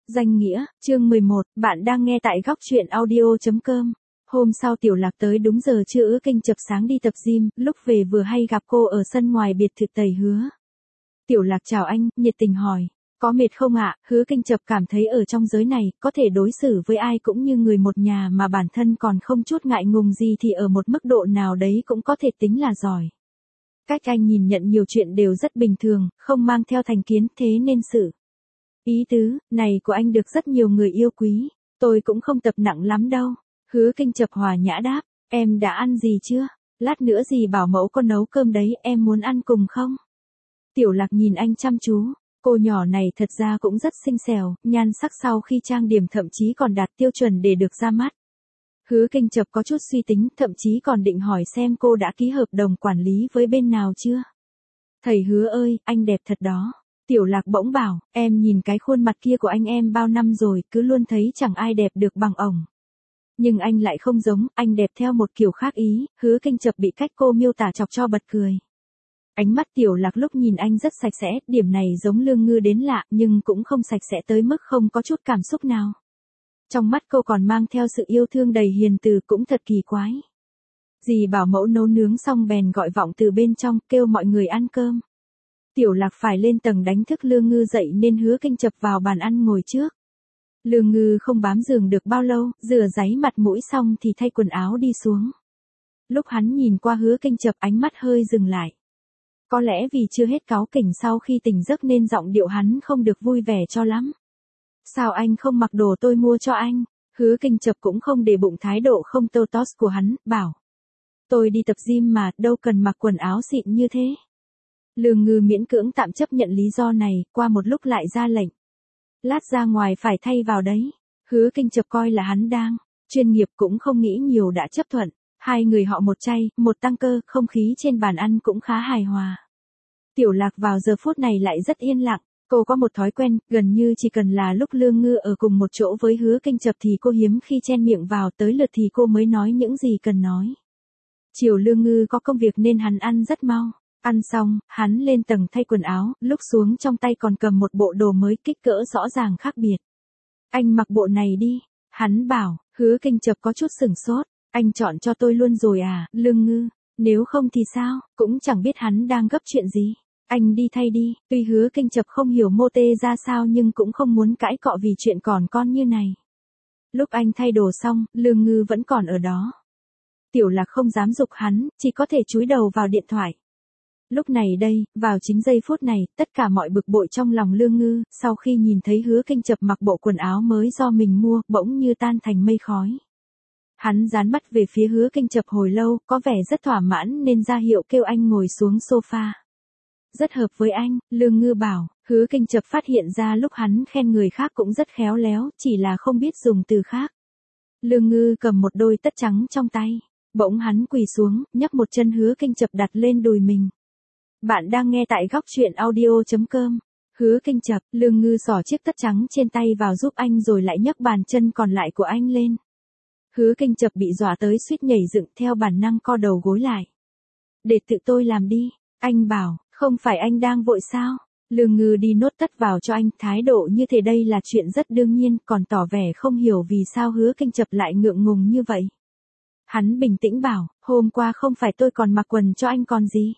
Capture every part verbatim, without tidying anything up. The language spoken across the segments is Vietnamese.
Danh nghĩa, chương mười một, bạn đang nghe tại góc truyện audio chấm com. Hôm sau Tiểu Lạc tới đúng giờ trưa Hứa Kinh chập sáng đi tập gym, lúc về vừa hay gặp cô ở sân ngoài biệt thự Tây Hứa. Tiểu Lạc chào anh, nhiệt tình hỏi, có mệt không ạ? Hứa Kinh chập cảm thấy ở trong giới này, có thể đối xử với ai cũng như người một nhà mà bản thân còn không chút ngại ngùng gì thì ở một mức độ nào đấy cũng có thể tính là giỏi. Cách anh nhìn nhận nhiều chuyện đều rất bình thường, không mang theo thành kiến, thế nên sự ý tứ này của anh được rất nhiều người yêu quý. Tôi cũng không tập nặng lắm đâu. Hứa Kinh chập hòa nhã đáp, em đã ăn gì chưa? Lát nữa dì bảo mẫu con nấu cơm đấy, em muốn ăn cùng không? Tiểu Lạc nhìn anh chăm chú, cô nhỏ này thật ra cũng rất xinh xẻo, nhan sắc sau khi trang điểm thậm chí còn đạt tiêu chuẩn để được ra mắt. Hứa Kinh chập có chút suy tính, thậm chí còn định hỏi xem cô đã ký hợp đồng quản lý với bên nào chưa. Thầy Hứa ơi, anh đẹp thật đó. Tiểu Lạc bỗng bảo, em nhìn cái khuôn mặt kia của anh em bao năm rồi, cứ luôn thấy chẳng ai đẹp được bằng ổng. Nhưng anh lại không giống, anh đẹp theo một kiểu khác ý. Hứa Kinh chập bị cách cô miêu tả chọc cho bật cười. Ánh mắt Tiểu Lạc lúc nhìn anh rất sạch sẽ, điểm này giống Lương Ngư đến lạ, nhưng cũng không sạch sẽ tới mức không có chút cảm xúc nào. Trong mắt cô còn mang theo sự yêu thương đầy hiền từ, cũng thật kỳ quái. Dì bảo mẫu nấu nướng xong bèn gọi vọng từ bên trong, kêu mọi người ăn cơm. Tiểu Lạc phải lên tầng đánh thức Lương Ngư dậy nên Hứa Kinh chập vào bàn ăn ngồi trước. Lương Ngư không bám giường được bao lâu, rửa ráy mặt mũi xong thì thay quần áo đi xuống. Lúc hắn nhìn qua Hứa Kinh chập ánh mắt hơi dừng lại. Có lẽ vì chưa hết cáu kỉnh sau khi tỉnh giấc nên giọng điệu hắn không được vui vẻ cho lắm. Sao anh không mặc đồ tôi mua cho anh? Hứa Kinh chập cũng không để bụng thái độ không tô tót của hắn, bảo. Tôi đi tập gym mà, đâu cần mặc quần áo xịn như thế. Lương Ngư miễn cưỡng tạm chấp nhận lý do này, qua một lúc lại ra lệnh. Lát ra ngoài phải thay vào đấy. Hứa Kinh chập coi là hắn đang chuyên nghiệp, cũng không nghĩ nhiều đã chấp thuận. Hai người họ một chay, một tăng cơ, không khí trên bàn ăn cũng khá hài hòa. Tiểu Lạc vào giờ phút này lại rất yên lặng. Cô có một thói quen, gần như chỉ cần là lúc Lương Ngư ở cùng một chỗ với Hứa Kinh chập thì cô hiếm khi chen miệng vào, tới lượt thì cô mới nói những gì cần nói. Chiều Lương Ngư có công việc nên hắn ăn rất mau. Ăn xong, hắn lên tầng thay quần áo, lúc xuống trong tay còn cầm một bộ đồ mới, kích cỡ rõ ràng khác biệt. Anh mặc bộ này đi, hắn bảo. Hứa Kinh chập có chút sửng sốt, anh chọn cho tôi luôn rồi à? Lương Ngư, nếu không thì sao? Cũng chẳng biết hắn đang gấp chuyện gì. Anh đi thay đi. Tuy Hứa Kinh chập không hiểu mô tê ra sao nhưng cũng không muốn cãi cọ vì chuyện còn con như này. Lúc anh thay đồ xong, Lương Ngư vẫn còn ở đó. Tiểu Lạc không dám giục hắn, chỉ có thể chúi đầu vào điện thoại. Lúc này đây, vào chính giây phút này, tất cả mọi bực bội trong lòng Lương Ngư, sau khi nhìn thấy Hứa Kinh chập mặc bộ quần áo mới do mình mua, bỗng như tan thành mây khói. Hắn dán mắt về phía Hứa Kinh chập hồi lâu, có vẻ rất thỏa mãn nên ra hiệu kêu anh ngồi xuống sofa. Rất hợp với anh, Lương Ngư bảo. Hứa Kinh chập phát hiện ra lúc hắn khen người khác cũng rất khéo léo, chỉ là không biết dùng từ khác. Lương Ngư cầm một đôi tất trắng trong tay. Bỗng hắn quỳ xuống, nhấc một chân Hứa Kinh chập đặt lên đùi mình. Bạn đang nghe tại góc truyện audio chấm com. Hứa Kinh chập, Lương Ngư xỏ chiếc tất trắng trên tay vào giúp anh rồi lại nhấc bàn chân còn lại của anh lên. Hứa Kinh chập bị dọa tới suýt nhảy dựng, theo bản năng co đầu gối lại. Để tự tôi làm đi, anh bảo. Không phải anh đang vội sao? Lương Ngư đi nốt tất vào cho anh, thái độ như thế đây là chuyện rất đương nhiên, còn tỏ vẻ không hiểu vì sao Hứa Kinh chập lại ngượng ngùng như vậy. Hắn bình tĩnh bảo, hôm qua không phải tôi còn mặc quần cho anh còn gì.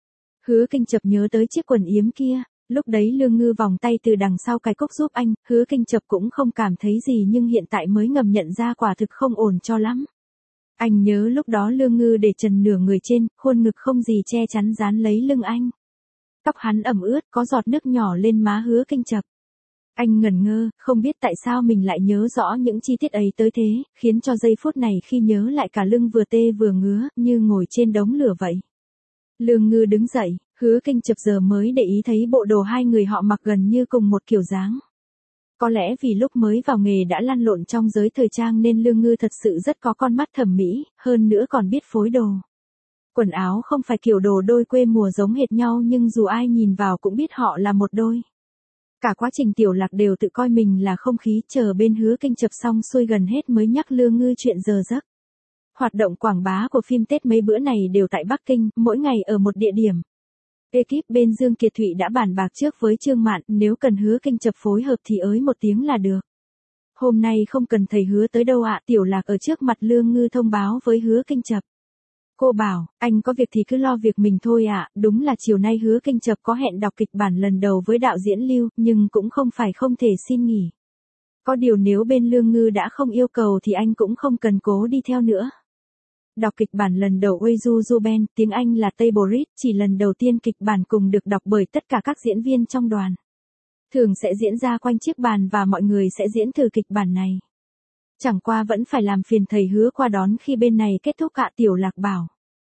Hứa Kinh chập nhớ tới chiếc quần yếm kia, lúc đấy Lương Ngư vòng tay từ đằng sau cái cúc giúp anh, Hứa Kinh chập cũng không cảm thấy gì nhưng hiện tại mới ngầm nhận ra quả thực không ổn cho lắm. Anh nhớ lúc đó Lương Ngư để trần nửa người trên, khuôn ngực không gì che chắn dán lấy lưng anh. Tóc hắn ẩm ướt, có giọt nước nhỏ lên má Hứa Kinh chập. Anh ngẩn ngơ, không biết tại sao mình lại nhớ rõ những chi tiết ấy tới thế, khiến cho giây phút này khi nhớ lại cả lưng vừa tê vừa ngứa, như ngồi trên đống lửa vậy. Lương Ngư đứng dậy, Hứa Kinh chập giờ mới để ý thấy bộ đồ hai người họ mặc gần như cùng một kiểu dáng. Có lẽ vì lúc mới vào nghề đã lăn lộn trong giới thời trang nên Lương Ngư thật sự rất có con mắt thẩm mỹ, hơn nữa còn biết phối đồ. Quần áo không phải kiểu đồ đôi quê mùa giống hệt nhau nhưng dù ai nhìn vào cũng biết họ là một đôi. Cả quá trình Tiểu Lạc đều tự coi mình là không khí, chờ bên Hứa Kinh chập xong xuôi gần hết mới nhắc Lương Ngư chuyện giờ giấc. Hoạt động quảng bá của phim Tết mấy bữa này đều tại Bắc Kinh, mỗi ngày ở một địa điểm. Ekip bên Dương Kiệt Thụy đã bàn bạc trước với Trương Mạn, nếu cần Hứa Kinh Chập phối hợp thì ới một tiếng là được. Hôm nay không cần thầy Hứa tới đâu ạ, Tiểu Lạc ở trước mặt Lương Ngư thông báo với Hứa Kinh Chập. Cô bảo, anh có việc thì cứ lo việc mình thôi ạ, đúng là chiều nay Hứa Kinh Chập có hẹn đọc kịch bản lần đầu với đạo diễn Lưu, nhưng cũng không phải không thể xin nghỉ. Có điều nếu bên Lương Ngư đã không yêu cầu thì anh cũng không cần cố đi theo nữa. Đọc kịch bản lần đầu Ueju Juben, tiếng Anh là Table Read, chỉ lần đầu tiên kịch bản cùng được đọc bởi tất cả các diễn viên trong đoàn. Thường sẽ diễn ra quanh chiếc bàn và mọi người sẽ diễn thử kịch bản này. Chẳng qua vẫn phải làm phiền thầy Hứa qua đón khi bên này kết thúc ạ, Tiểu Lạc bảo.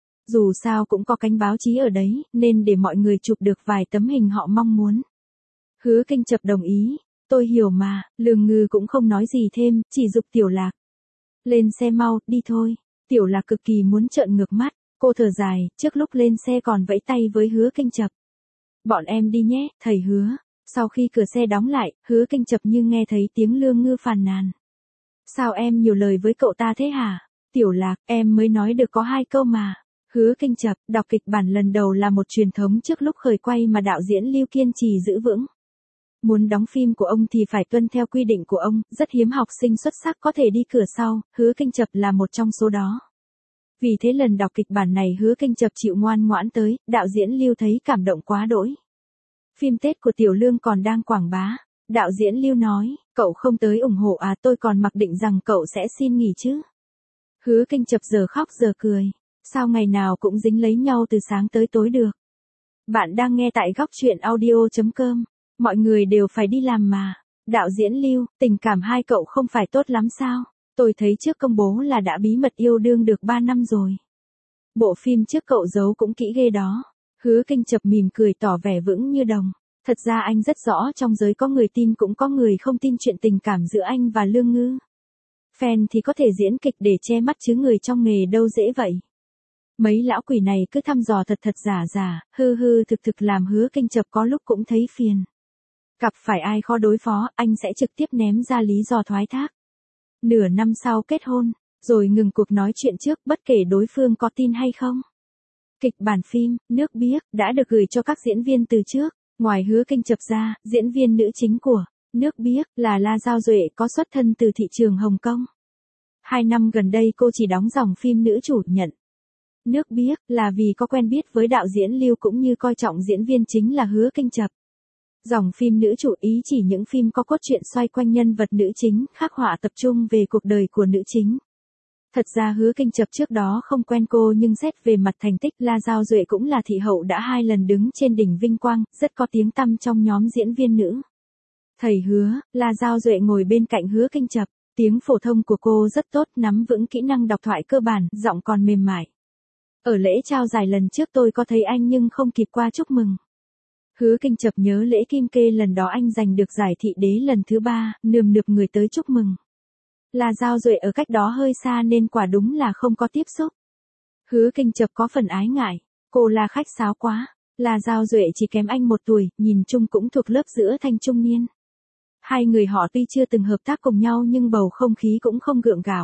Dù sao cũng có cánh báo chí ở đấy, nên để mọi người chụp được vài tấm hình họ mong muốn. Hứa Kinh Chập đồng ý, tôi hiểu mà, Lương Ngư cũng không nói gì thêm, chỉ giục Tiểu Lạc. Lên xe mau, đi thôi. Tiểu Lạc cực kỳ muốn trợn ngược mắt, cô thở dài, trước lúc lên xe còn vẫy tay với Hứa Kinh Chập. Bọn em đi nhé, thầy Hứa. Sau khi cửa xe đóng lại, Hứa Kinh Chập như nghe thấy tiếng Lương Ngư phàn nàn. Sao em nhiều lời với cậu ta thế hả? Tiểu Lạc, em mới nói được có hai câu mà. Hứa Kinh Chập, đọc kịch bản lần đầu là một truyền thống trước lúc khởi quay mà đạo diễn Lưu kiên trì giữ vững. Muốn đóng phim của ông thì phải tuân theo quy định của ông, rất hiếm học sinh xuất sắc có thể đi cửa sau, Hứa Kinh Chập là một trong số đó. Vì thế lần đọc kịch bản này Hứa Kinh Chập chịu ngoan ngoãn tới, đạo diễn Lưu thấy cảm động quá đỗi. Phim Tết của Tiểu Lương còn đang quảng bá, đạo diễn Lưu nói, cậu không tới ủng hộ à, tôi còn mặc định rằng cậu sẽ xin nghỉ chứ. Hứa Kinh Chập giờ khóc giờ cười, sao ngày nào cũng dính lấy nhau từ sáng tới tối được. Bạn đang nghe tại góc truyện audio chấm com. Mọi người đều phải đi làm mà. Đạo diễn Lưu, tình cảm hai cậu không phải tốt lắm sao? Tôi thấy trước công bố là đã bí mật yêu đương được ba năm rồi. Bộ phim trước cậu giấu cũng kỹ ghê đó. Hứa Kinh Chập mỉm cười tỏ vẻ vững như đồng. Thật ra anh rất rõ trong giới có người tin cũng có người không tin chuyện tình cảm giữa anh và Lương Ngư. Fan thì có thể diễn kịch để che mắt chứ người trong nghề đâu dễ vậy. Mấy lão quỷ này cứ thăm dò thật thật giả giả, hư hư thực thực làm Hứa Kinh Chập có lúc cũng thấy phiền. Gặp phải ai khó đối phó, anh sẽ trực tiếp ném ra lý do thoái thác. Nửa năm sau kết hôn, rồi ngừng cuộc nói chuyện trước bất kể đối phương có tin hay không. Kịch bản phim, Nước Biếc, đã được gửi cho các diễn viên từ trước. Ngoài Hứa Kinh Chập ra, diễn viên nữ chính của Nước Biếc là La Giao Duệ có xuất thân từ thị trường Hồng Kông. Hai năm gần đây cô chỉ đóng dòng phim nữ chủ nhận. Nước Biếc là vì có quen biết với đạo diễn Lưu cũng như coi trọng diễn viên chính là Hứa Kinh Chập. Dòng phim nữ chủ ý chỉ những phim có cốt truyện xoay quanh nhân vật nữ chính, khắc họa tập trung về cuộc đời của nữ chính. Thật ra Hứa Kinh Chập trước đó không quen cô nhưng xét về mặt thành tích La Giao Duệ cũng là thị hậu đã hai lần đứng trên đỉnh vinh quang, rất có tiếng tăm trong nhóm diễn viên nữ. Thầy Hứa, La Giao Duệ ngồi bên cạnh Hứa Kinh Chập, tiếng phổ thông của cô rất tốt, nắm vững kỹ năng đọc thoại cơ bản, giọng còn mềm mại. Ở lễ trao giải lần trước tôi có thấy anh nhưng không kịp qua chúc mừng. Hứa Kinh Chập nhớ lễ Kim Kê lần đó anh giành được giải thị đế lần thứ ba, nườm nượp người tới chúc mừng. La Giao Duệ ở cách đó hơi xa nên quả đúng là không có tiếp xúc. Hứa Kinh Chập có phần ái ngại, cô là khách sáo quá. La Giao Duệ chỉ kém anh một tuổi, nhìn chung cũng thuộc lớp giữa thanh trung niên. Hai người họ tuy chưa từng hợp tác cùng nhau nhưng bầu không khí cũng không gượng gạo.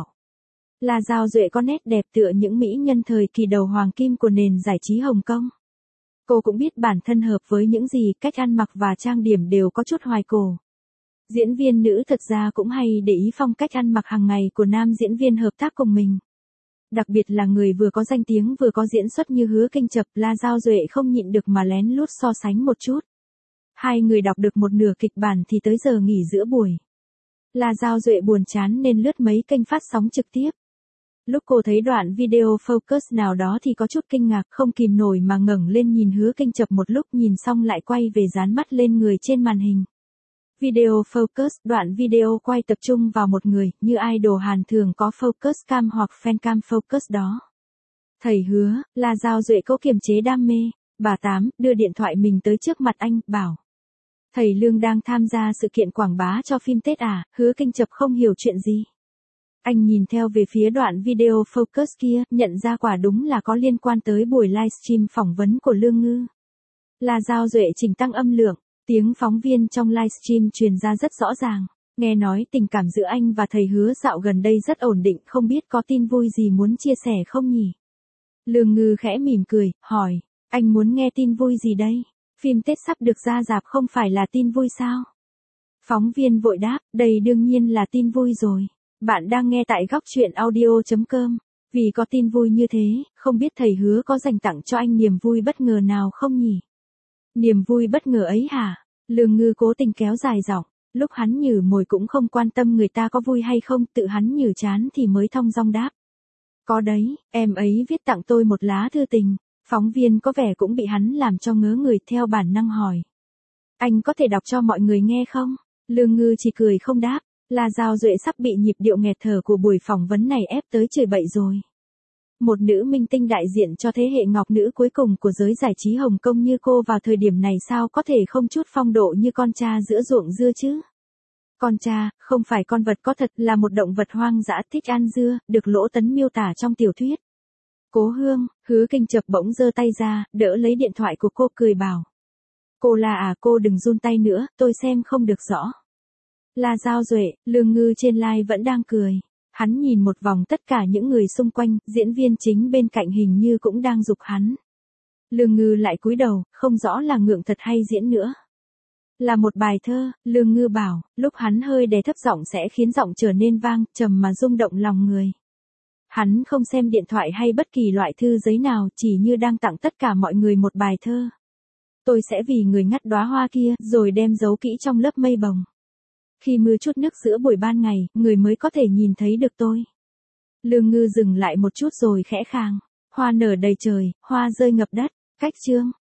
La Giao Duệ có nét đẹp tựa những mỹ nhân thời kỳ đầu hoàng kim của nền giải trí Hồng Kông. Cô cũng biết bản thân hợp với những gì, cách ăn mặc và trang điểm đều có chút hoài cổ. Diễn viên nữ thật ra cũng hay để ý phong cách ăn mặc hàng ngày của nam diễn viên hợp tác cùng mình. Đặc biệt là người vừa có danh tiếng vừa có diễn xuất như Hứa Kinh Chập, La Giao Duệ không nhịn được mà lén lút so sánh một chút. Hai người đọc được một nửa kịch bản thì tới giờ nghỉ giữa buổi. La Giao Duệ buồn chán nên lướt mấy kênh phát sóng trực tiếp. Lúc cô thấy đoạn video focus nào đó thì có chút kinh ngạc, không kìm nổi mà ngẩng lên nhìn Hứa Kinh Chập một lúc, nhìn xong lại quay về dán mắt lên người trên màn hình. Video focus, đoạn video quay tập trung vào một người, như idol Hàn thường có focus cam hoặc fan cam focus đó. Thầy Hứa, La Giao Duệ cố kiềm chế đam mê. Bà Tám đưa điện thoại mình tới trước mặt anh, bảo. Thầy Lương đang tham gia sự kiện quảng bá cho phim Tết à? Hứa Kinh Chập không hiểu chuyện gì. Anh nhìn theo về phía đoạn video focus kia, nhận ra quả đúng là có liên quan tới buổi livestream phỏng vấn của Lương Ngư. La Giao Duệ chỉnh tăng âm lượng, tiếng phóng viên trong livestream truyền ra rất rõ ràng. Nghe nói tình cảm giữa anh và thầy Hứa dạo gần đây rất ổn định, không biết có tin vui gì muốn chia sẻ không nhỉ? Lương Ngư khẽ mỉm cười, hỏi. Anh muốn nghe tin vui gì đây? Phim Tết sắp được ra rạp không phải là tin vui sao? Phóng viên vội đáp, đây đương nhiên là tin vui rồi. Bạn đang nghe tại góc chuyện audio chấm com. Vì có tin vui như thế, không biết thầy Hứa có dành tặng cho anh niềm vui bất ngờ nào không nhỉ? Niềm vui bất ngờ ấy hả? Lương Ngư cố tình kéo dài giọng, lúc hắn nhử mồi cũng không quan tâm người ta có vui hay không, tự hắn nhử chán thì mới thong dong đáp. Có đấy, em ấy viết tặng tôi một lá thư tình. Phóng viên có vẻ cũng bị hắn làm cho ngớ người, theo bản năng hỏi. Anh có thể đọc cho mọi người nghe không? Lương Ngư chỉ cười không đáp. La Giao Duệ sắp bị nhịp điệu nghẹt thở của buổi phỏng vấn này ép tới chửi bậy rồi. Một nữ minh tinh đại diện cho thế hệ ngọc nữ cuối cùng của giới giải trí Hồng Kông như cô vào thời điểm này sao có thể không chút phong độ như con cha giữa ruộng dưa chứ? Con cha, không phải con vật có thật, là một động vật hoang dã thích ăn dưa, được Lỗ Tấn miêu tả trong tiểu thuyết. Cố Hương, Hứa Kinh chập bỗng giơ tay ra, đỡ lấy điện thoại của cô, cười bảo. Cô là à, cô đừng run tay nữa, tôi xem không được rõ. La Giao Duệ, Lương Ngư trên live vẫn đang cười. Hắn nhìn một vòng tất cả những người xung quanh, diễn viên chính bên cạnh hình như cũng đang giục hắn. Lương Ngư lại cúi đầu, không rõ là ngượng thật hay diễn nữa. Là một bài thơ, Lương Ngư bảo, lúc hắn hơi đè thấp giọng sẽ khiến giọng trở nên vang, trầm mà rung động lòng người. Hắn không xem điện thoại hay bất kỳ loại thư giấy nào, chỉ như đang tặng tất cả mọi người một bài thơ. Tôi sẽ vì người ngắt đóa hoa kia, rồi đem giấu kỹ trong lớp mây bồng. Khi mưa chút nước giữa buổi ban ngày, người mới có thể nhìn thấy được tôi. Lương Ngư dừng lại một chút rồi khẽ khàng. Hoa nở đầy trời, hoa rơi ngập đất. Cách chương.